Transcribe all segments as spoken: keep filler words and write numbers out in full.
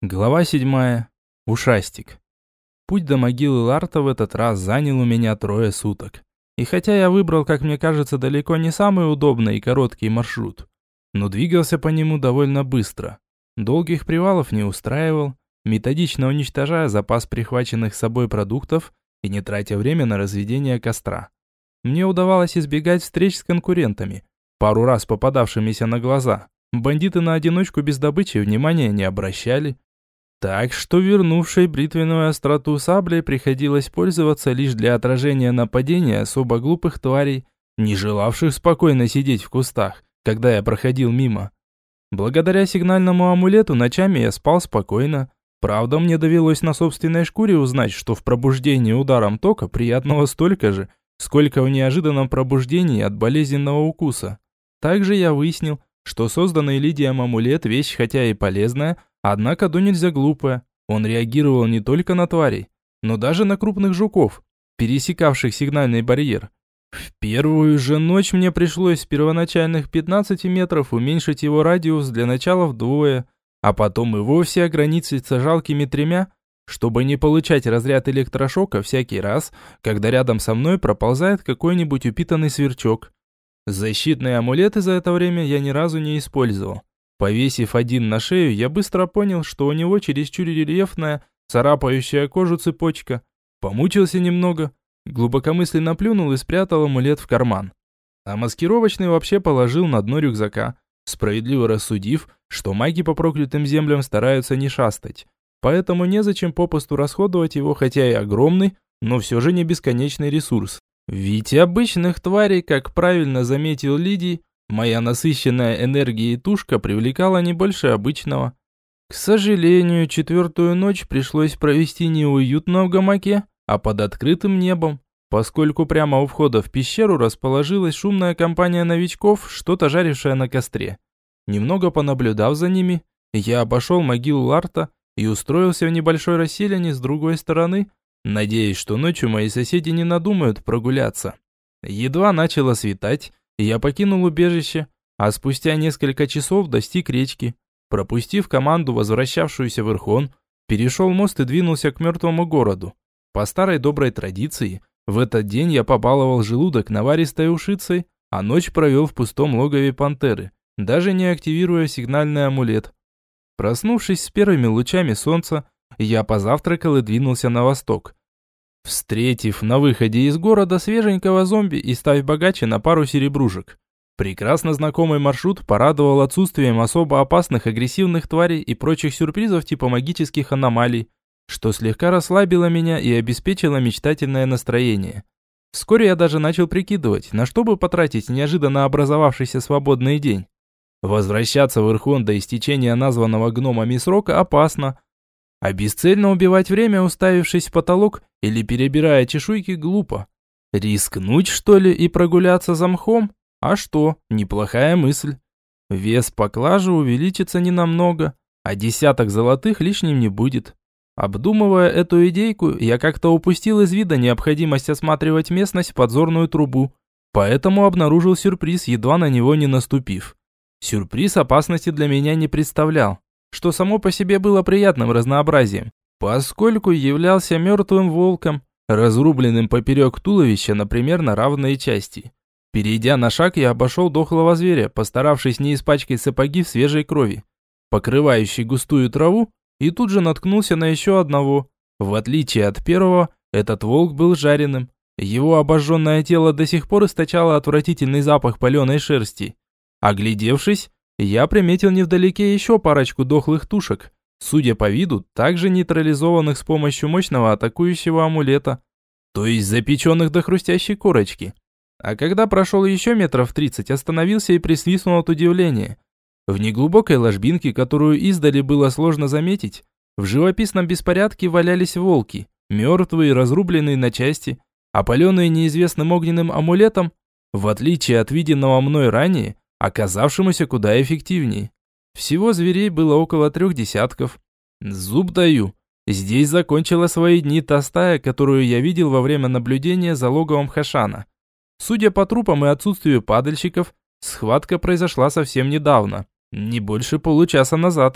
Глава седьмая. Ушастик. Путь до могилы Ларта в этот раз занял у меня трое суток. И хотя я выбрал, как мне кажется, далеко не самый удобный и короткий маршрут, но двигался по нему довольно быстро. Долгих привалов не устраивал, методично уничтожая запас прихваченных с собой продуктов и не тратя время на разведение костра. Мне удавалось избегать встреч с конкурентами, пару раз попадавшимися на глаза. Бандиты на одиночку без добычи внимания не обращали. Так что вернувшей бритвенную остроту саблей приходилось пользоваться лишь для отражения нападения особо глупых тварей, не желавших спокойно сидеть в кустах, когда я проходил мимо. Благодаря сигнальному амулету ночами я спал спокойно. Правда, мне довелось на собственной шкуре узнать, что в пробуждении ударом тока приятного столько же, сколько в неожиданном пробуждении от болезненного укуса. Также я выяснил, что созданный Лидием амулет вещь хотя и полезная, однако до нельзя глупая. Он реагировал не только на тварей, но даже на крупных жуков, пересекавших сигнальный барьер. В первую же ночь мне пришлось с первоначальных пятнадцати метров уменьшить его радиус для начала вдвое, а потом и вовсе ограничиться жалкими тремя, чтобы не получать разряд электрошока всякий раз, когда рядом со мной проползает какой-нибудь упитанный сверчок. Защитные амулеты за это время я ни разу не использовал. Повесив один на шею, я быстро понял, что у него чересчур рельефная, царапающая кожу цепочка. Помучился немного, глубокомысленно плюнул и спрятал амулет в карман. А маскировочный вообще положил на дно рюкзака, справедливо рассудив, что маги по проклятым землям стараются не шастать. Поэтому незачем попусту расходовать его, хотя и огромный, но все же не бесконечный ресурс. Ведь обычных тварей, как правильно заметил Лидий, моя насыщенная энергией тушка привлекала не больше обычного. К сожалению, четвертую ночь пришлось провести не уютно в гамаке, а под открытым небом, поскольку прямо у входа в пещеру расположилась шумная компания новичков, что-то жарившая на костре. Немного понаблюдав за ними, я обошел могилу Ларта и устроился в небольшой расселине с другой стороны, надеясь, что ночью мои соседи не надумают прогуляться. Едва начало светать, я покинул убежище, а спустя несколько часов достиг речки. Пропустив команду, возвращавшуюся в Ирхон, перешел мост и двинулся к мертвому городу. По старой доброй традиции, в этот день я побаловал желудок наваристой ушицей, а ночь провел в пустом логове пантеры, даже не активируя сигнальный амулет. Проснувшись с первыми лучами солнца, я позавтракал и двинулся на восток. Встретив на выходе из города свеженького зомби и став богаче на пару серебрушек. Прекрасно знакомый маршрут порадовал отсутствием особо опасных агрессивных тварей и прочих сюрпризов типа магических аномалий, что слегка расслабило меня и обеспечило мечтательное настроение. Вскоре я даже начал прикидывать, на что бы потратить неожиданно образовавшийся свободный день. Возвращаться в Ирхон до истечения названного гномами срока опасно, а бесцельно убивать время, уставившись в потолок или перебирая чешуйки, глупо. Рискнуть, что ли, и прогуляться за мхом? А что, неплохая мысль. Вес поклажи увеличится ненамного, а десяток золотых лишним не будет. Обдумывая эту идейку, я как-то упустил из вида необходимость осматривать местность в подзорную трубу, поэтому обнаружил сюрприз, едва на него не наступив. Сюрприз опасности для меня не представлял, что само по себе было приятным разнообразием, поскольку являлся мертвым волком, разрубленным поперек туловища, например, на равные части. Перейдя на шаг, я обошел дохлого зверя, постаравшись не испачкать сапоги в свежей крови, покрывающей густую траву, и тут же наткнулся на еще одного. В отличие от первого, этот волк был жареным. Его обожженное тело до сих пор источало отвратительный запах паленой шерсти. Оглядевшись, я приметил невдалеке еще парочку дохлых тушек, судя по виду, также нейтрализованных с помощью мощного атакующего амулета, то есть запеченных до хрустящей корочки. А когда прошел еще метров тридцать, остановился и присвистнул от удивления. В неглубокой ложбинке, которую издали было сложно заметить, в живописном беспорядке валялись волки, мертвые, разрубленные на части, опаленные неизвестным огненным амулетом, в отличие от виденного мной ранее, оказавшемуся куда эффективнее. Всего зверей было около трех десятков. Зуб даю, здесь закончила свои дни та стая, которую я видел во время наблюдения за логовом Хашана. Судя по трупам и отсутствию падальщиков, схватка произошла совсем недавно, не больше получаса назад.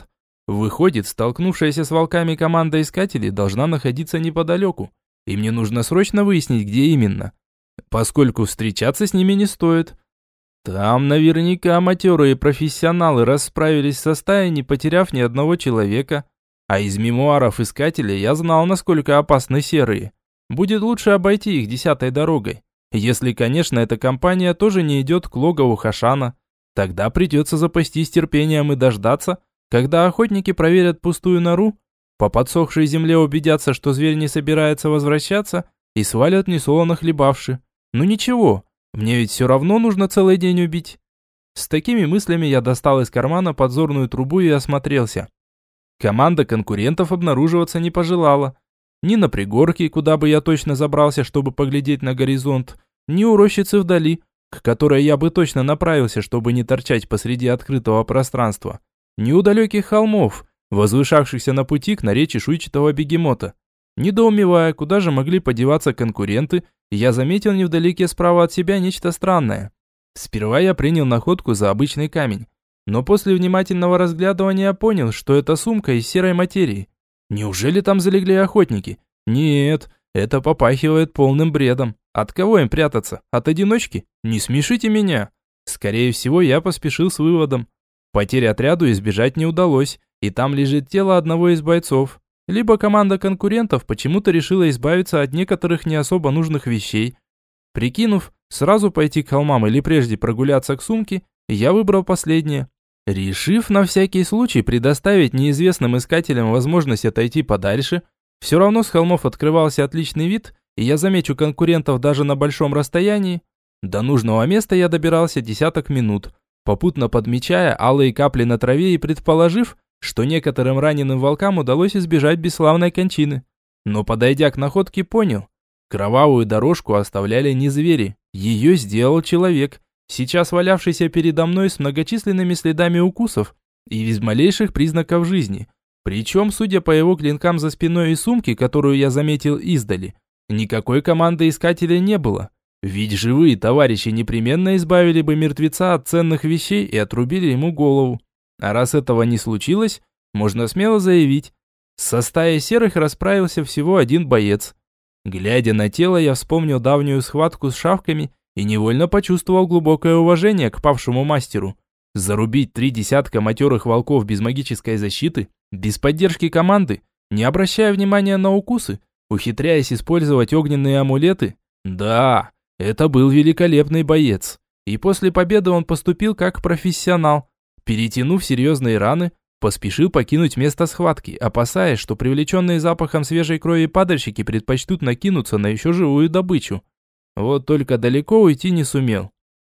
Выходит, столкнувшаяся с волками команда искателей должна находиться неподалеку, и мне нужно срочно выяснить, где именно, поскольку встречаться с ними не стоит. Там наверняка матерые профессионалы расправились со стаей, не потеряв ни одного человека. А из мемуаров искателя я знал, насколько опасны серые. Будет лучше обойти их десятой дорогой. Если, конечно, эта компания тоже не идет к логову Хашана. Тогда придется запастись терпением и дождаться, когда охотники проверят пустую нору, по подсохшей земле убедятся, что зверь не собирается возвращаться, и свалят несолоно хлебавши. Ну ничего, мне ведь все равно нужно целый день убить. С такими мыслями я достал из кармана подзорную трубу и осмотрелся. Команда конкурентов обнаруживаться не пожелала. Ни на пригорке, куда бы я точно забрался, чтобы поглядеть на горизонт, ни у рощицы вдали, к которой я бы точно направился, чтобы не торчать посреди открытого пространства, ни у далеких холмов, возвышавшихся на пути к норе чешуйчатого бегемота. Недоумевая, куда же могли подеваться конкуренты, я заметил невдалеке справа от себя нечто странное. Сперва я принял находку за обычный камень, но после внимательного разглядывания понял, что это сумка из серой материи. Неужели там залегли охотники? Нет, это попахивает полным бредом. От кого им прятаться? От одиночки? Не смешите меня. Скорее всего, я поспешил с выводом. Потери отряду избежать не удалось, и там лежит тело одного из бойцов. Либо команда конкурентов почему-то решила избавиться от некоторых не особо нужных вещей. Прикинув, сразу пойти к холмам или прежде прогуляться к сумке, я выбрал последнее. Решив на всякий случай предоставить неизвестным искателям возможность отойти подальше, все равно с холмов открывался отличный вид, и я замечу конкурентов даже на большом расстоянии. До нужного места я добирался десяток минут, попутно подмечая алые капли на траве и предположив, что некоторым раненым волкам удалось избежать бесславной кончины. Но подойдя к находке, понял, кровавую дорожку оставляли не звери, ее сделал человек, сейчас валявшийся передо мной с многочисленными следами укусов и без малейших признаков жизни. Причем, судя по его клинкам за спиной и сумке, которую я заметил издали, никакой команды искателей не было. Ведь живые товарищи непременно избавили бы мертвеца от ценных вещей и отрубили ему голову. А раз этого не случилось, можно смело заявить, со стаей серых расправился всего один боец. Глядя на тело, я вспомнил давнюю схватку с шавками и невольно почувствовал глубокое уважение к павшему мастеру. Зарубить три десятка матерых волков без магической защиты, без поддержки команды, не обращая внимания на укусы, ухитряясь использовать огненные амулеты? Да, это был великолепный боец. И после победы он поступил как профессионал. Перетянув серьезные раны, поспешил покинуть место схватки, опасаясь, что привлеченные запахом свежей крови падальщики предпочтут накинуться на еще живую добычу. Вот только далеко уйти не сумел.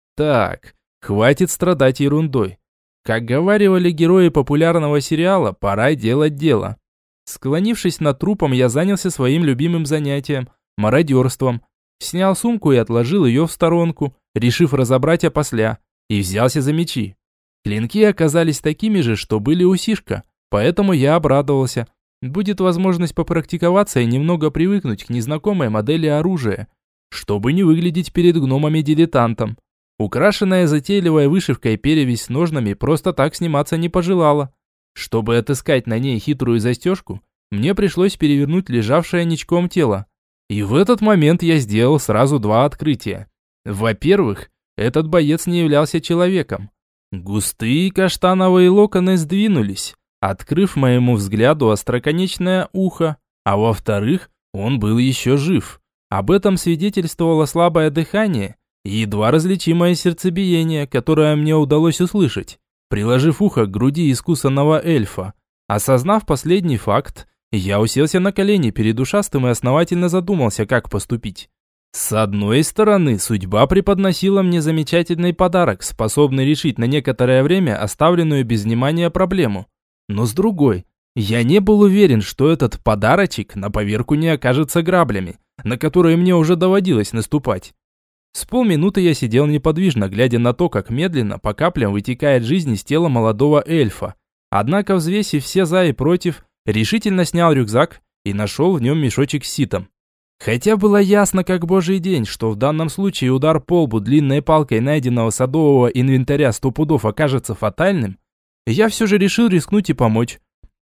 Так, хватит страдать ерундой. Как говаривали герои популярного сериала, пора делать дело. Склонившись над трупом, я занялся своим любимым занятием – мародерством. Снял сумку и отложил ее в сторонку, решив разобрать опосля, и взялся за мечи. Клинки оказались такими же, что были у Сишка, поэтому я обрадовался. Будет возможность попрактиковаться и немного привыкнуть к незнакомой модели оружия, чтобы не выглядеть перед гномами дилетантом. Украшенная затейливой вышивкой перевязь с ножнами просто так сниматься не пожелала. Чтобы отыскать на ней хитрую застежку, мне пришлось перевернуть лежавшее ничком тело. И в этот момент я сделал сразу два открытия. Во-первых, этот боец не являлся человеком. Густые каштановые локоны сдвинулись, открыв моему взгляду остроконечное ухо. А во-вторых, он был еще жив. Об этом свидетельствовало слабое дыхание и едва различимое сердцебиение, которое мне удалось услышать, приложив ухо к груди искусанного эльфа. Осознав последний факт, я уселся на колени перед ушастым и основательно задумался, как поступить. С одной стороны, судьба преподносила мне замечательный подарок, способный решить на некоторое время оставленную без внимания проблему. Но с другой, я не был уверен, что этот подарочек на поверку не окажется граблями, на которые мне уже доводилось наступать. С полминуты я сидел неподвижно, глядя на то, как медленно, по каплям вытекает жизнь из тела молодого эльфа. Однако, взвесив все за и против, решительно снял рюкзак и нашел в нем мешочек с ситом. Хотя было ясно, как божий день, что в данном случае удар по лбу длинной палкой найденного садового инвентаря сто пудов окажется фатальным, я все же решил рискнуть и помочь.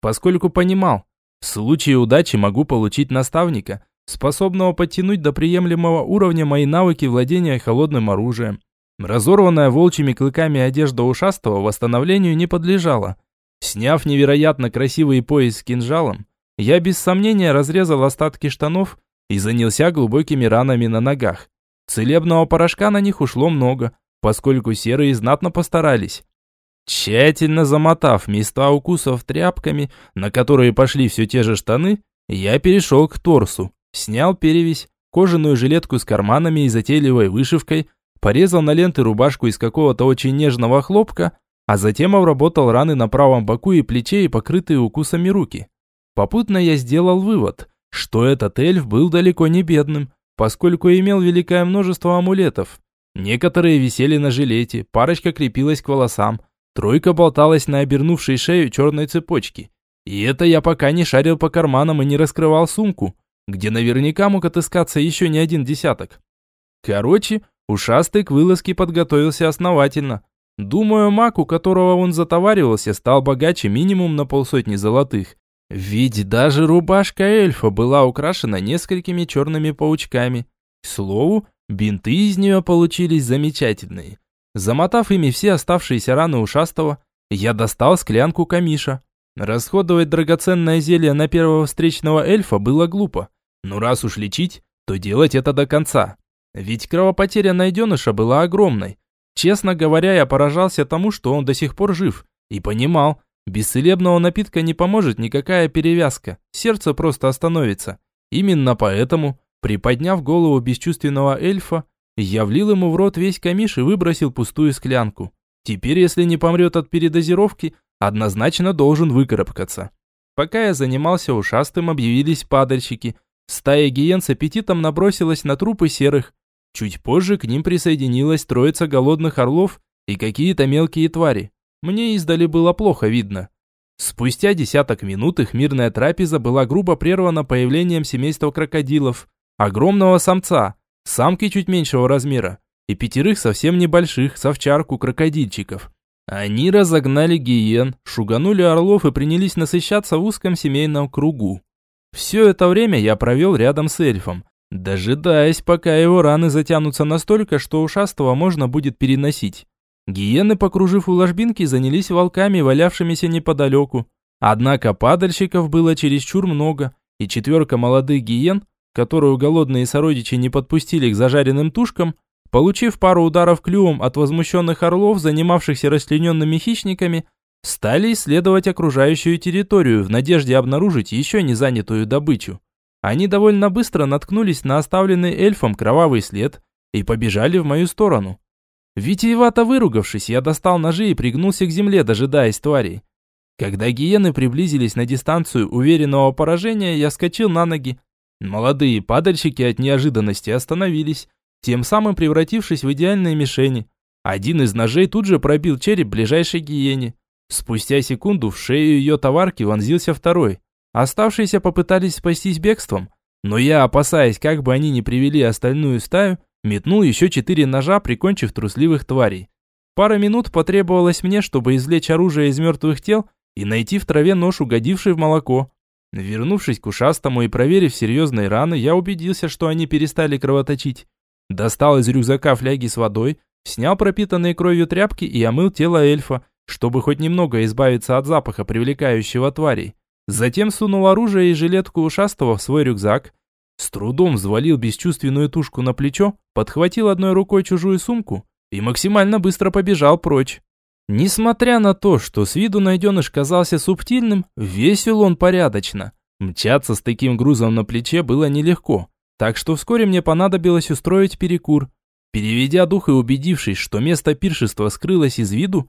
поскольку понимал, в случае удачи могу получить наставника, способного подтянуть до приемлемого уровня мои навыки владения холодным оружием. Разорванная волчьими клыками одежда ушастого восстановлению не подлежала. Сняв невероятно красивый пояс с кинжалом, я без сомнения разрезал остатки штанов и занялся глубокими ранами на ногах. Целебного порошка на них ушло много, поскольку серые знатно постарались. Тщательно замотав места укусов тряпками, на которые пошли все те же штаны, я перешел к торсу, снял перевязь, кожаную жилетку с карманами и затейливой вышивкой, порезал на ленты рубашку из какого-то очень нежного хлопка, а затем обработал раны на правом боку и плече и покрытые укусами руки. Попутно я сделал вывод, что этот эльф был далеко не бедным, поскольку имел великое множество амулетов. Некоторые висели на жилете, парочка крепилась к волосам, тройка болталась на обернувшей шею черной цепочке. И это я пока не шарил по карманам и не раскрывал сумку, где наверняка мог отыскаться еще не один десяток. Короче, ушастый к вылазке подготовился основательно. Думаю, маг, у которого он затоваривался, стал богаче минимум на полсотни золотых. Ведь даже рубашка эльфа была украшена несколькими черными паучками. К слову, бинты из нее получились замечательные. Замотав ими все оставшиеся раны ушастого, я достал склянку камиша. Расходовать драгоценное зелье на первого встречного эльфа было глупо. Но раз уж лечить, то делать это до конца. Ведь кровопотеря найденыша была огромной. Честно говоря, я поражался тому, что он до сих пор жив. И понимал, без целебного напитка не поможет никакая перевязка. Сердце просто остановится. Именно поэтому, приподняв голову бесчувственного эльфа, я влил ему в рот весь камиш и выбросил пустую склянку. Теперь, если не помрет от передозировки, однозначно должен выкарабкаться. Пока я занимался ушастым, объявились падальщики. Стая гиен с аппетитом набросилась на трупы серых. Чуть позже к ним присоединилась троица голодных орлов и какие-то мелкие твари. Мне издали было плохо видно. Спустя десяток минут их мирная трапеза была грубо прервана появлением семейства крокодилов, огромного самца, самки чуть меньшего размера и пятерых совсем небольших, с овчарку крокодильчиков. Они разогнали гиен, шуганули орлов и принялись насыщаться в узком семейном кругу. Все это время я провел рядом с эльфом, дожидаясь, пока его раны затянутся настолько, что ушастого можно будет переносить. Гиены, покружив у ложбинки, занялись волками, валявшимися неподалеку. Однако падальщиков было чересчур много, и четверка молодых гиен, которую голодные сородичи не подпустили к зажаренным тушкам, получив пару ударов клювом от возмущенных орлов, занимавшихся расчлененными хищниками, стали исследовать окружающую территорию в надежде обнаружить еще не занятую добычу. Они довольно быстро наткнулись на оставленный эльфом кровавый след и побежали в мою сторону. Витиевато выругавшись, я достал ножи и пригнулся к земле, дожидаясь тварей. Когда гиены приблизились на дистанцию уверенного поражения, я вскочил на ноги. Молодые падальщики от неожиданности остановились, тем самым превратившись в идеальные мишени. Один из ножей тут же пробил череп ближайшей гиене. Спустя секунду в шею ее товарки вонзился второй. Оставшиеся попытались спастись бегством, но я, опасаясь, как бы они не привели остальную стаю, метнул еще четыре ножа, прикончив трусливых тварей. Пара минут потребовалось мне, чтобы извлечь оружие из мертвых тел и найти в траве нож, угодивший в молоко. Вернувшись к ушастому и проверив серьезные раны, я убедился, что они перестали кровоточить. Достал из рюкзака фляги с водой, снял пропитанные кровью тряпки и омыл тело эльфа, чтобы хоть немного избавиться от запаха, привлекающего тварей. Затем сунул оружие и жилетку ушастого в свой рюкзак. С трудом взвалил бесчувственную тушку на плечо, подхватил одной рукой чужую сумку и максимально быстро побежал прочь. Несмотря на то, что с виду найденыш казался субтильным, весил он порядочно. Мчаться с таким грузом на плече было нелегко, так что вскоре мне понадобилось устроить перекур. Переведя дух и убедившись, что место пиршества скрылось из виду,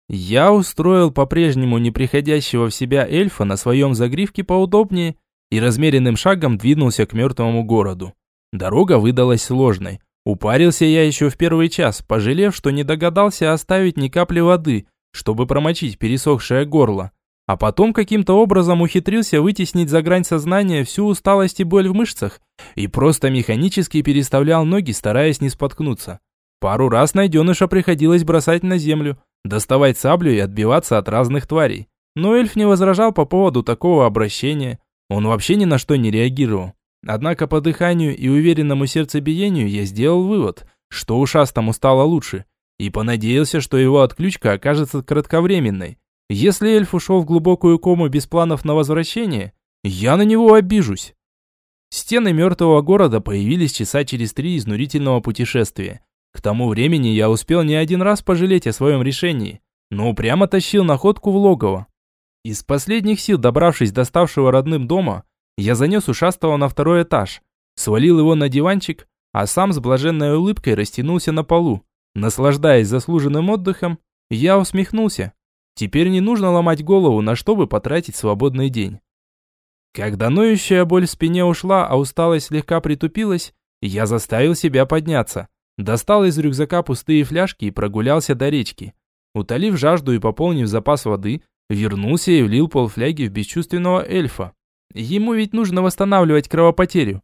я устроил по-прежнему неприходящего в себя эльфа на своем загривке поудобнее и размеренным шагом двинулся к мертвому городу. Дорога выдалась сложной. Упарился я еще в первый час, пожалев, что не догадался оставить ни капли воды, чтобы промочить пересохшее горло. А потом каким-то образом ухитрился вытеснить за грань сознания всю усталость и боль в мышцах и просто механически переставлял ноги, стараясь не споткнуться. Пару раз найденыша приходилось бросать на землю, доставать саблю и отбиваться от разных тварей. Но эльф не возражал по поводу такого обращения. Он вообще ни на что не реагировал. Однако по дыханию и уверенному сердцебиению я сделал вывод, что ушастому стало лучше, и понадеялся, что его отключка окажется кратковременной. Если эльф ушел в глубокую кому без планов на возвращение, я на него обижусь. Стены мертвого города появились часа через три изнурительного путешествия. К тому времени я успел не один раз пожалеть о своем решении, но упрямо тащил находку в логово. Из последних сил, добравшись до ставшего родным дома, я занес ушастого на второй этаж, свалил его на диванчик, а сам с блаженной улыбкой растянулся на полу. Наслаждаясь заслуженным отдыхом, я усмехнулся. Теперь не нужно ломать голову, на что бы потратить свободный день. Когда ноющая боль в спине ушла, а усталость слегка притупилась, я заставил себя подняться. Достал из рюкзака пустые фляжки и прогулялся до речки. Утолив жажду и пополнив запас воды, вернулся и влил полфляги в бесчувственного эльфа. Ему ведь нужно восстанавливать кровопотерю.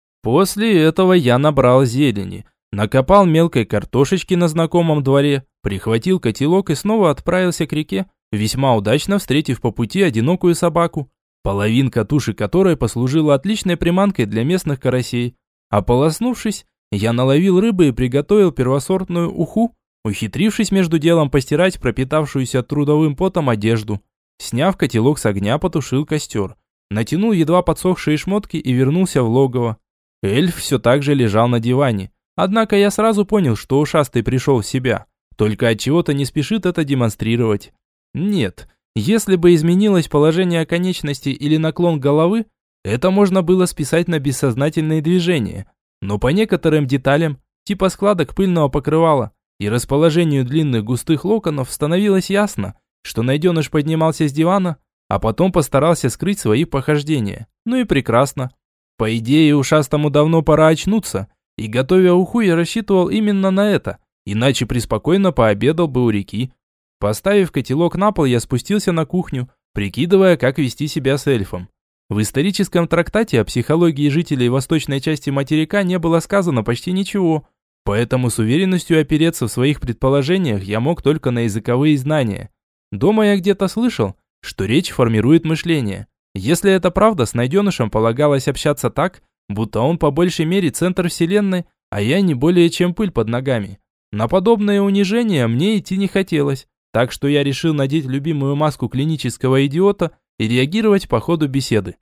После этого я набрал зелени, накопал мелкой картошечки на знакомом дворе, прихватил котелок и снова отправился к реке, весьма удачно встретив по пути одинокую собаку, половинка туши которой послужила отличной приманкой для местных карасей. Ополоснувшись, я наловил рыбы и приготовил первосортную уху, ухитрившись между делом постирать пропитавшуюся трудовым потом одежду. Сняв котелок с огня, потушил костер. Натянул едва подсохшие шмотки и вернулся в логово. Эльф все так же лежал на диване. Однако я сразу понял, что ушастый пришел в себя. Только от чего-то не спешит это демонстрировать. Нет, если бы изменилось положение конечности или наклон головы, это можно было списать на бессознательные движения. Но по некоторым деталям, типа складок пыльного покрывала и расположению длинных густых локонов, становилось ясно, что найденыш поднимался с дивана, а потом постарался скрыть свои похождения. Ну и прекрасно. По идее, ушастому давно пора очнуться, и готовя уху, я рассчитывал именно на это, иначе преспокойно пообедал бы у реки. Поставив котелок на пол, я спустился на кухню, прикидывая, как вести себя с эльфом. В историческом трактате о психологии жителей восточной части материка не было сказано почти ничего, поэтому с уверенностью опереться в своих предположениях я мог только на языковые знания. Дома я где-то слышал, что речь формирует мышление. Если это правда, с найденышем полагалось общаться так, будто он по большей мере центр вселенной, а я не более чем пыль под ногами. На подобное унижение мне идти не хотелось, так что я решил надеть любимую маску клинического идиота и реагировать по ходу беседы.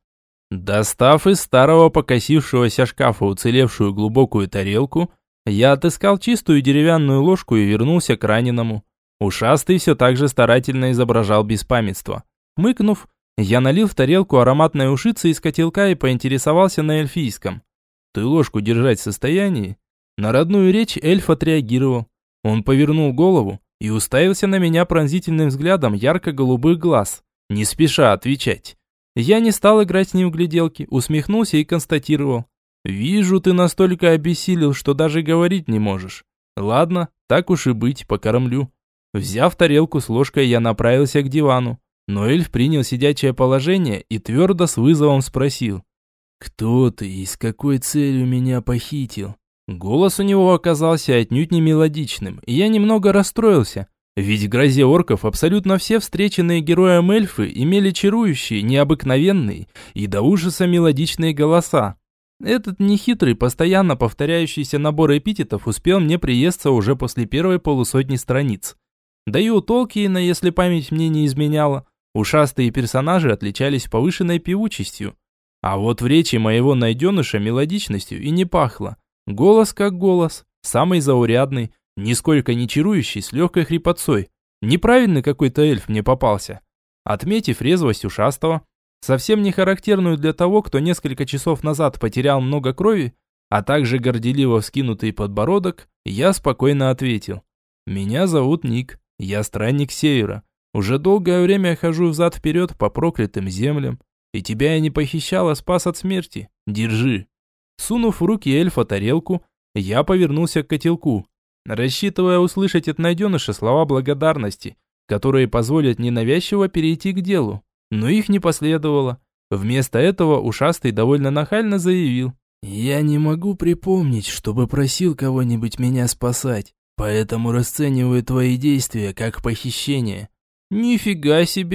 Достав из старого покосившегося шкафа уцелевшую глубокую тарелку, я отыскал чистую деревянную ложку и вернулся к раненому. Ушастый все так же старательно изображал беспамятство. Мыкнув, я налил в тарелку ароматной ушицы из котелка и поинтересовался на эльфийском. «Ты ложку держать в состоянии?» На родную речь эльф отреагировал. Он повернул голову и уставился на меня пронзительным взглядом ярко-голубых глаз, не спеша отвечать. Я не стал играть с ним в гляделки, усмехнулся и констатировал. «Вижу, ты настолько обессилел, что даже говорить не можешь. Ладно, так уж и быть, покормлю». Взяв тарелку с ложкой, я направился к дивану. Но эльф принял сидячее положение и твердо с вызовом спросил. «Кто ты и с какой целью меня похитил?» Голос у него оказался отнюдь не мелодичным, и я немного расстроился. Ведь в грозе орков абсолютно все встреченные героем эльфы имели чарующие, необыкновенные и до ужаса мелодичные голоса. Этот нехитрый, постоянно повторяющийся набор эпитетов успел мне приесться уже после первой полусотни страниц. Да и у Толкиена, если память мне не изменяла, ушастые персонажи отличались повышенной певучестью. А вот в речи моего найденыша мелодичностью и не пахло. Голос как голос, самый заурядный, нисколько не чарующий, с легкой хрипотцой. Неправильный какой-то эльф мне попался. Отметив резвость ушастого, совсем не характерную для того, кто несколько часов назад потерял много крови, а также горделиво вскинутый подбородок, я спокойно ответил. «Меня зовут Ник, я странник Севера. Уже долгое время хожу взад-вперед по проклятым землям, и тебя я не похищал, а спас от смерти. Держи». Сунув в руки эльфа тарелку, я повернулся к котелку, рассчитывая услышать от найденыша слова благодарности, которые позволят ненавязчиво перейти к делу. Но их не последовало. Вместо этого ушастый довольно нахально заявил. «Я не могу припомнить, чтобы просил кого-нибудь меня спасать, поэтому расцениваю твои действия как похищение». «Нифига себе!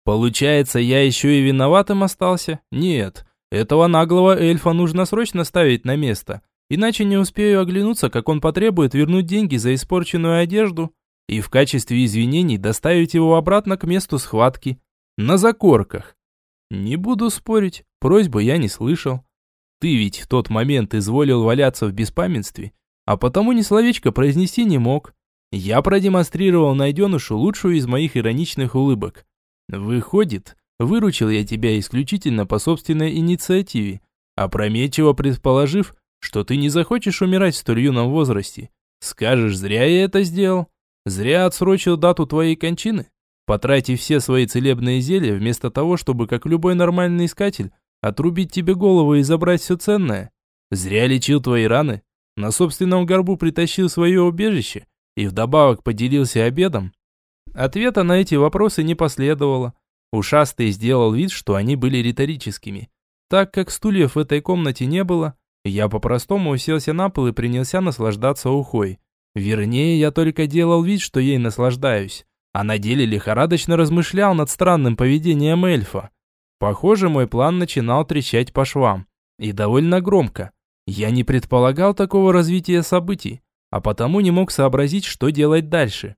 Получается, я еще и виноватым остался? Нет, этого наглого эльфа нужно срочно ставить на место, иначе не успею оглянуться, как он потребует вернуть деньги за испорченную одежду и в качестве извинений доставить его обратно к месту схватки. На закорках. Не буду спорить, просьбу я не слышал. Ты ведь в тот момент изволил валяться в беспамятстве, а потому ни словечко произнести не мог. Я продемонстрировал найденышу лучшую из моих ироничных улыбок. Выходит, выручил я тебя исключительно по собственной инициативе, опрометчиво предположив, что ты не захочешь умирать в столь юном возрасте. Скажешь, зря я это сделал? Зря отсрочил дату твоей кончины, потратив все свои целебные зелья, вместо того, чтобы, как любой нормальный искатель, отрубить тебе голову и забрать все ценное. Зря лечил твои раны, на собственном горбу притащил свое убежище и вдобавок поделился обедом. Ответа на эти вопросы не последовало. Ушастый сделал вид, что они были риторическими. Так как стульев в этой комнате не было, я по-простому уселся на пол и принялся наслаждаться ухой. Вернее, я только делал вид, что ей наслаждаюсь, а на деле лихорадочно размышлял над странным поведением эльфа. Похоже, мой план начинал трещать по швам. И довольно громко. Я не предполагал такого развития событий, а потому не мог сообразить, что делать дальше.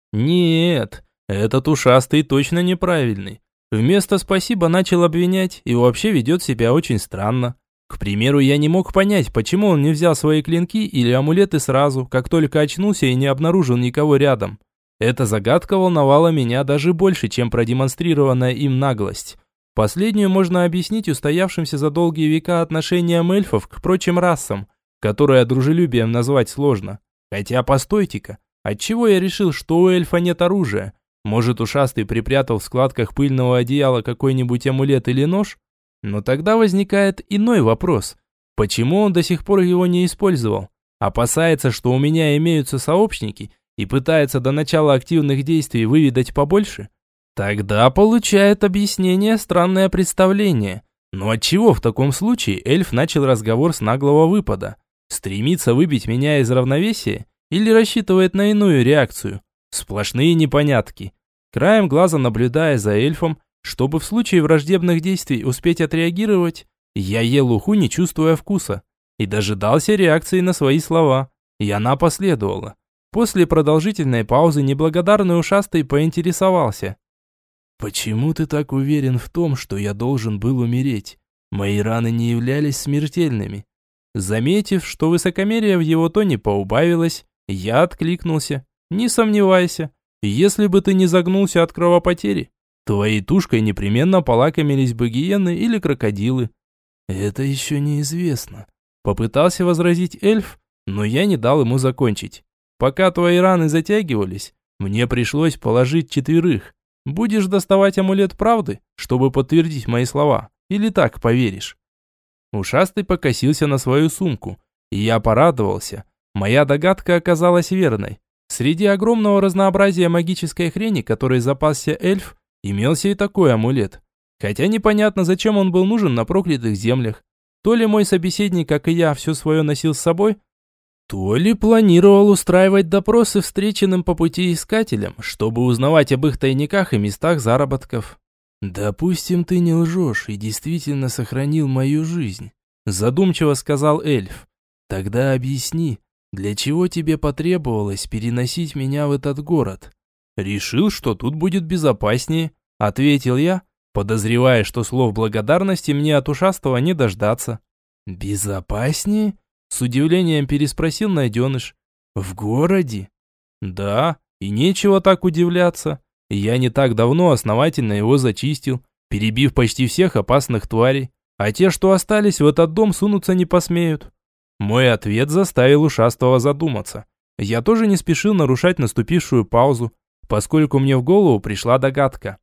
Нет, этот ушастый точно неправильный. Вместо «спасибо» начал обвинять и вообще ведет себя очень странно. К примеру, я не мог понять, почему он не взял свои клинки или амулеты сразу, как только очнулся и не обнаружил никого рядом. Эта загадка волновала меня даже больше, чем продемонстрированная им наглость. Последнюю можно объяснить устоявшимся за долгие века отношением эльфов к прочим расам, которые дружелюбием назвать сложно. Хотя, постойте-ка, отчего я решил, что у эльфа нет оружия? Может, ушастый припрятал в складках пыльного одеяла какой-нибудь амулет или нож? Но тогда возникает иной вопрос. Почему он до сих пор его не использовал? Опасается, что у меня имеются сообщники и пытается до начала активных действий выведать побольше? Тогда получает объяснение странное представление. Но отчего в таком случае эльф начал разговор с наглого выпада? Стремится выбить меня из равновесия или рассчитывает на иную реакцию? Сплошные непонятки. Краем глаза наблюдая за эльфом, чтобы в случае враждебных действий успеть отреагировать, я ел уху, не чувствуя вкуса, и дожидался реакции на свои слова, и она последовала. После продолжительной паузы неблагодарный ушастый поинтересовался. «Почему ты так уверен в том, что я должен был умереть? Мои раны не являлись смертельными». Заметив, что высокомерие в его тоне поубавилось, я откликнулся. «Не сомневайся, если бы ты не загнулся от кровопотери, твоей тушкой непременно полакомились бы гиены или крокодилы». «Это еще неизвестно», — попытался возразить эльф, но я не дал ему закончить. «Пока твои раны затягивались, мне пришлось положить четверых. Будешь доставать амулет правды, чтобы подтвердить мои слова, или так поверишь?» Ушастый покосился на свою сумку, и я порадовался. Моя догадка оказалась верной. Среди огромного разнообразия магической хрени, которой запасся эльф, имелся и такой амулет. Хотя непонятно, зачем он был нужен на проклятых землях. То ли мой собеседник, как и я, все свое носил с собой, то ли планировал устраивать допросы встреченным по пути искателям, чтобы узнавать об их тайниках и местах заработков. «Допустим, ты не лжешь и действительно сохранил мою жизнь», задумчиво сказал эльф. «Тогда объясни, для чего тебе потребовалось переносить меня в этот город?» «Решил, что тут будет безопаснее», ответил я, подозревая, что слов благодарности мне от ушастого не дождаться. «Безопаснее?» С удивлением переспросил найденыш. «В городе?» «Да, и нечего так удивляться. Я не так давно основательно его зачистил, перебив почти всех опасных тварей, а те, что остались в этот дом, сунуться не посмеют». Мой ответ заставил ушастого задуматься. Я тоже не спешил нарушать наступившую паузу, поскольку мне в голову пришла догадка.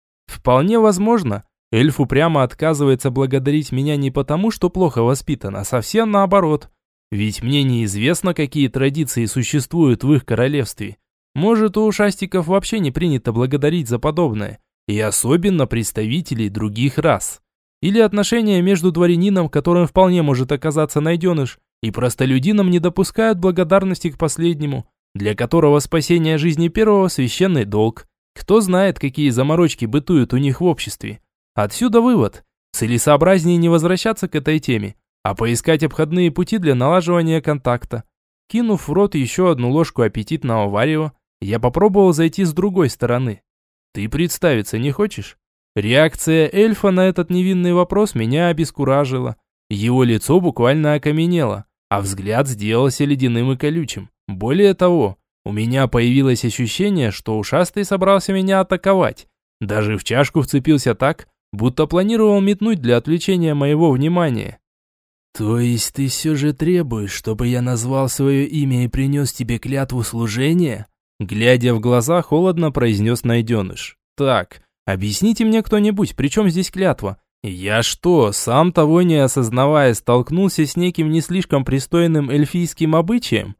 Вполне возможно, эльф упрямо отказывается благодарить меня не потому, что плохо воспитан, а совсем наоборот. Ведь мне неизвестно, какие традиции существуют в их королевстве. Может, у ушастиков вообще не принято благодарить за подобное, и особенно представителей других рас. Или отношения между дворянином, которым вполне может оказаться найденыш, и простолюдином не допускают благодарности к последнему, для которого спасение жизни первого – священный долг. Кто знает, какие заморочки бытуют у них в обществе. Отсюда вывод. Целесообразнее не возвращаться к этой теме, а поискать обходные пути для налаживания контакта. Кинув в рот еще одну ложку аппетитного варева, я попробовал зайти с другой стороны. Ты представиться не хочешь? Реакция эльфа на этот невинный вопрос меня обескуражила. Его лицо буквально окаменело, а взгляд сделался ледяным и колючим. Более того, у меня появилось ощущение, что ушастый собрался меня атаковать. Даже в чашку вцепился так, будто планировал метнуть для отвлечения моего внимания. «То есть ты все же требуешь, чтобы я назвал свое имя и принес тебе клятву служения?» Глядя в глаза, холодно произнес найденыш. «Так, объясните мне кто-нибудь, при чем здесь клятва? Я что, сам того не осознавая, столкнулся с неким не слишком пристойным эльфийским обычаем?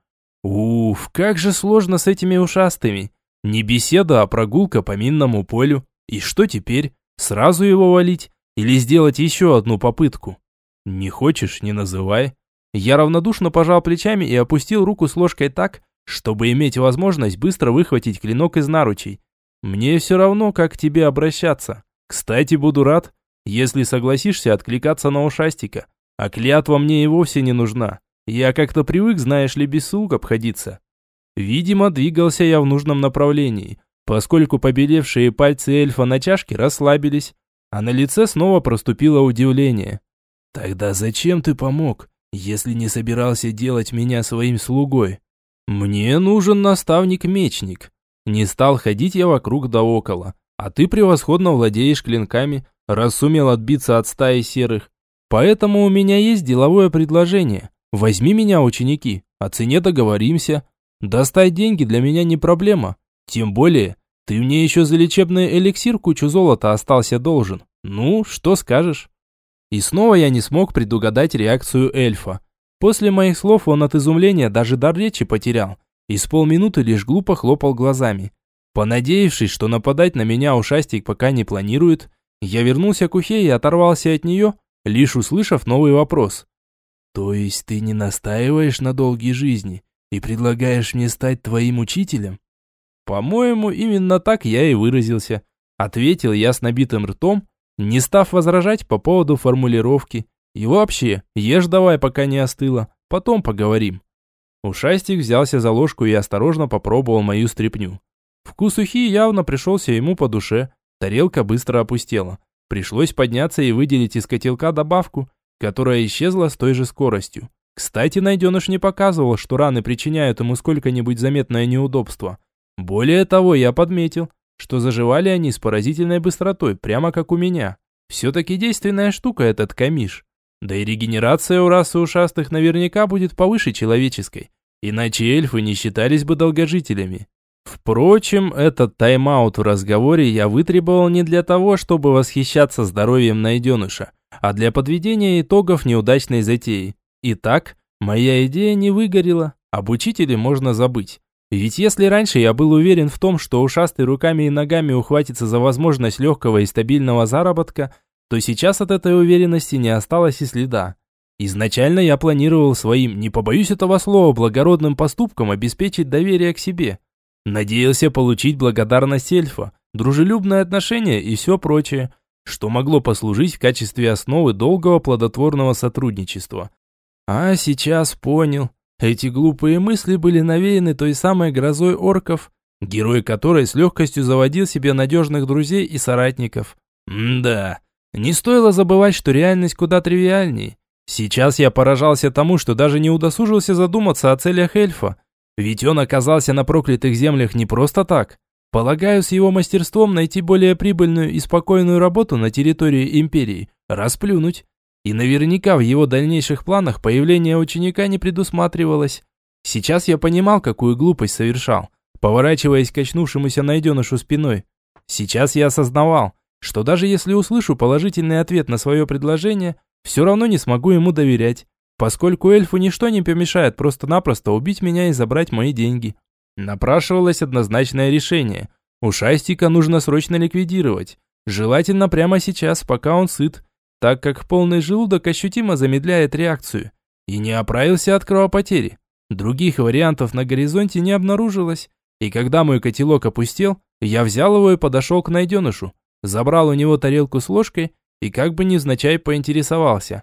Уф, как же сложно с этими ушастыми. Не беседа, а прогулка по минному полю. И что теперь? Сразу его валить? Или сделать еще одну попытку? Не хочешь, не называй». Я равнодушно пожал плечами и опустил руку с ложкой так, чтобы иметь возможность быстро выхватить клинок из наручей. Мне все равно, как к тебе обращаться. Кстати, буду рад, если согласишься откликаться на ушастика. А клятва мне и вовсе не нужна. Я как-то привык, знаешь ли, без слуг обходиться. Видимо, двигался я в нужном направлении, поскольку побелевшие пальцы эльфа на чашке расслабились, а на лице снова проступило удивление. «Тогда зачем ты помог, если не собирался делать меня своим слугой?» «Мне нужен наставник-мечник. Не стал ходить я вокруг да около, а ты превосходно владеешь клинками, раз сумел отбиться от стаи серых. Поэтому у меня есть деловое предложение. Возьми меня, ученики, о цене договоримся. Достать деньги для меня не проблема. Тем более, ты мне еще за лечебный эликсир кучу золота остался должен. Ну, что скажешь?» И снова я не смог предугадать реакцию эльфа. После моих слов он от изумления даже дар речи потерял и с полминуты лишь глупо хлопал глазами. Понадеявшись, что нападать на меня ушастик пока не планирует, я вернулся к ухе и оторвался от нее, лишь услышав новый вопрос. «То есть ты не настаиваешь на долгой жизни и предлагаешь мне стать твоим учителем?» «По-моему, именно так я и выразился», — ответил я с набитым ртом, не став возражать по поводу формулировки. «И вообще, ешь давай, пока не остыло, потом поговорим». Ушастик взялся за ложку и осторожно попробовал мою стряпню. Вкус ухи явно пришелся ему по душе, тарелка быстро опустела. Пришлось подняться и выделить из котелка добавку, которая исчезла с той же скоростью. Кстати, найденыш не показывал, что раны причиняют ему сколько-нибудь заметное неудобство. Более того, я подметил, что заживали они с поразительной быстротой, прямо как у меня. Все-таки действенная штука этот камиш. Да и регенерация у расы ушастых наверняка будет повыше человеческой, иначе эльфы не считались бы долгожителями. Впрочем, этот тайм-аут в разговоре я вытребовал не для того, чтобы восхищаться здоровьем найденыша, а для подведения итогов неудачной затеи. Итак, моя идея не выгорела, об учителе можно забыть. Ведь если раньше я был уверен в том, что ушастый руками и ногами ухватится за возможность легкого и стабильного заработка, то сейчас от этой уверенности не осталось и следа. Изначально я планировал своим, не побоюсь этого слова, благородным поступком обеспечить доверие к себе. Надеялся получить благодарность эльфа, дружелюбное отношение и все прочее, что могло послужить в качестве основы долгого плодотворного сотрудничества. А сейчас понял, эти глупые мысли были навеяны той самой грозой орков, герой которой с легкостью заводил себе надежных друзей и соратников. М-да. Не стоило забывать, что реальность куда тривиальней. Сейчас я поражался тому, что даже не удосужился задуматься о целях эльфа. Ведь он оказался на проклятых землях не просто так. Полагаю, с его мастерством найти более прибыльную и спокойную работу на территории империи, расплюнуть. И наверняка в его дальнейших планах появление ученика не предусматривалось. Сейчас я понимал, какую глупость совершал, поворачиваясь к очнувшемуся найденышу спиной. Сейчас я осознавал, что даже если услышу положительный ответ на свое предложение, все равно не смогу ему доверять, поскольку эльфу ничто не помешает просто-напросто убить меня и забрать мои деньги. Напрашивалось однозначное решение. Ушастика нужно срочно ликвидировать, желательно прямо сейчас, пока он сыт, так как полный желудок ощутимо замедляет реакцию, и не оправился от кровопотери. Других вариантов на горизонте не обнаружилось, и когда мой котелок опустел, Я взял его и подошел к найденышу, забрал у него тарелку с ложкой и как бы невзначай поинтересовался.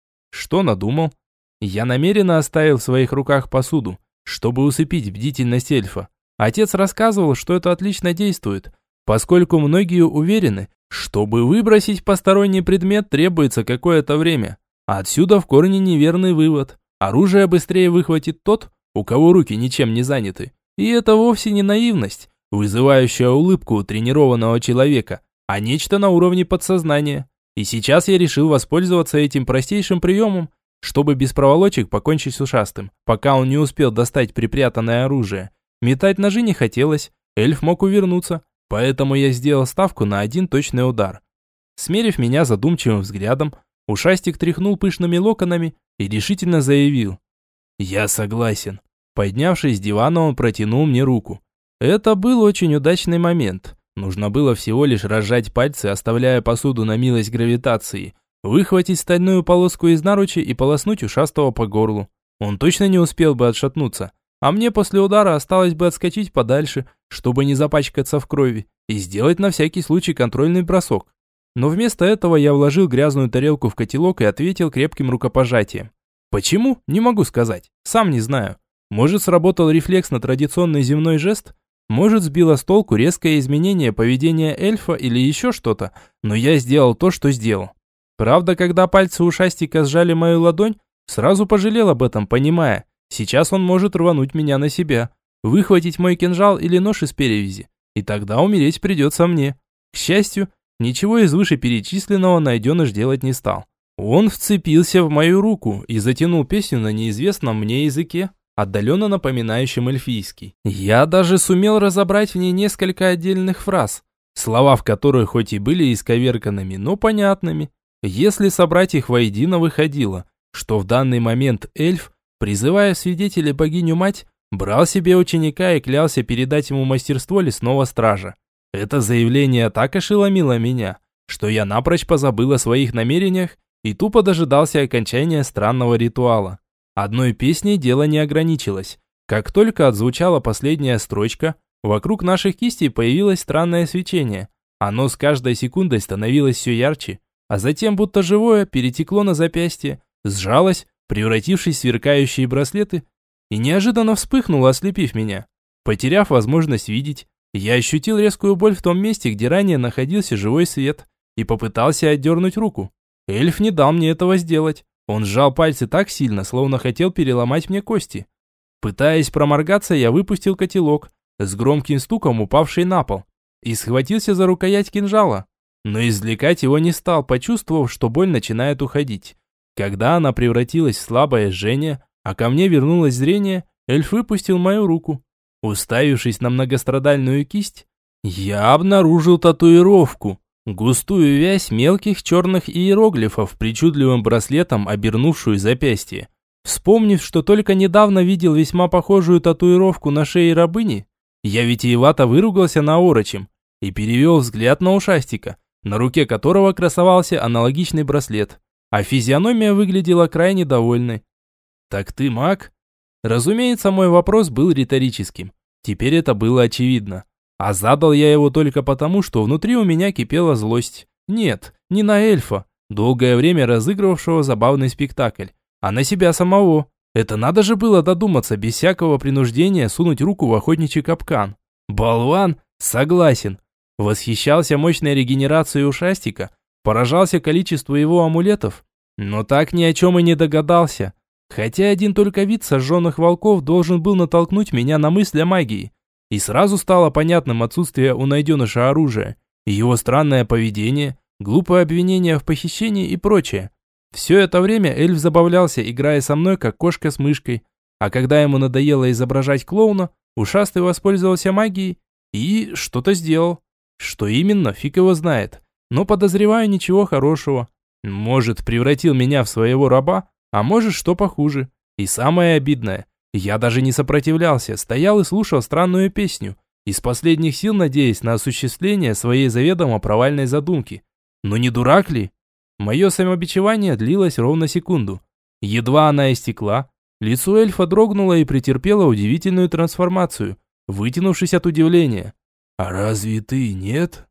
Что надумал? Я намеренно оставил в своих руках посуду, чтобы усыпить бдительность эльфа. Отец рассказывал, что это отлично действует, поскольку многие уверены, чтобы выбросить посторонний предмет требуется какое-то время. Отсюда в корне неверный вывод. Оружие быстрее выхватит тот, у кого руки ничем не заняты. И это вовсе не наивность, вызывающая улыбку у тренированного человека, а нечто на уровне подсознания. И сейчас я решил воспользоваться этим простейшим приемом, чтобы без проволочек покончить с ушастым, пока он не успел достать припрятанное оружие. Метать ножи не хотелось, эльф мог увернуться, поэтому я сделал ставку на один точный удар. Смерив меня задумчивым взглядом, ушастик тряхнул пышными локонами и решительно заявил: «Я согласен». Поднявшись с дивана, он протянул мне руку. Это был очень удачный момент. Нужно было всего лишь разжать пальцы, оставляя посуду на милость гравитации, выхватить стальную полоску из наручи и полоснуть ушастого по горлу. Он точно не успел бы отшатнуться, а мне после удара осталось бы отскочить подальше, чтобы не запачкаться в крови, и сделать на всякий случай контрольный бросок. Но вместо этого я вложил грязную тарелку в котелок и ответил крепким рукопожатием. Почему? Не могу сказать. Сам не знаю. Может, сработал рефлекс на традиционный земной жест? Может, сбило с толку резкое изменение поведения эльфа или еще что-то? Но я сделал то, что сделал. Правда, когда пальцы ушастика сжали мою ладонь, сразу пожалел об этом, понимая, сейчас он может рвануть меня на себя, выхватить мой кинжал или нож из перевязи, и тогда умереть придется мне. К счастью, ничего из вышеперечисленного найденыш делать не стал. Он вцепился в мою руку и затянул песню на неизвестном мне языке, отдаленно напоминающем эльфийский. Я даже сумел разобрать в ней несколько отдельных фраз, слова в которых хоть и были исковерканными, но понятными. Если собрать их воедино, выходило, что в данный момент эльф, призывая в свидетели богиню-мать, брал себе ученика и клялся передать ему мастерство лесного стража. Это заявление так ошеломило меня, что я напрочь позабыл о своих намерениях и тупо дожидался окончания странного ритуала. Одной песней дело не ограничилось. Как только отзвучала последняя строчка, вокруг наших кистей появилось странное свечение. Оно с каждой секундой становилось все ярче, а затем, будто живое, перетекло на запястье, сжалось, превратившись в сверкающие браслеты, и неожиданно вспыхнуло, ослепив меня. Потеряв возможность видеть, я ощутил резкую боль в том месте, где ранее находился живой свет, и попытался отдернуть руку. Эльф не дал мне этого сделать. Он сжал пальцы так сильно, словно хотел переломать мне кости. Пытаясь проморгаться, я выпустил котелок, с громким стуком упавший на пол, и схватился за рукоять кинжала. Но извлекать его не стал, почувствовав, что боль начинает уходить. Когда она превратилась в слабое жжение, а ко мне вернулось зрение, эльф выпустил мою руку. Уставившись на многострадальную кисть, я обнаружил татуировку. Густую вязь мелких черных иероглифов, причудливым браслетом обернувшую запястье. Вспомнив, что только недавно видел весьма похожую татуировку на шее рабыни, я витиевато выругался наорочем и перевел взгляд на ушастика, на руке которого красовался аналогичный браслет, а физиономия выглядела крайне довольной. «Так ты маг?» Разумеется, мой вопрос был риторическим. Теперь это было очевидно. А задал я его только потому, что внутри у меня кипела злость. Нет, не на эльфа, долгое время разыгрывавшего забавный спектакль, а на себя самого. Это надо же было додуматься без всякого принуждения сунуть руку в охотничий капкан. Болван? Согласен. Восхищался мощной регенерацией ушастика, поражался количеству его амулетов, но так ни о чем и не догадался. Хотя один только вид сожженных волков должен был натолкнуть меня на мысль о магии. И сразу стало понятным отсутствие у найденыша оружия, его странное поведение, глупое обвинение в похищении и прочее. Все это время эльф забавлялся, играя со мной, как кошка с мышкой. А когда ему надоело изображать клоуна, ушастый воспользовался магией и что-то сделал. Что именно, фиг его знает. Но подозреваю, ничего хорошего. Может, превратил меня в своего раба, а может, что похуже. И самое обидное, я даже не сопротивлялся, стоял и слушал странную песню, из последних сил надеясь на осуществление своей заведомо провальной задумки. Но не дурак ли? Мое самобичевание длилось ровно секунду. Едва она истекла, лицо эльфа дрогнуло и претерпело удивительную трансформацию, вытянувшись от удивления. «А разве ты нет?»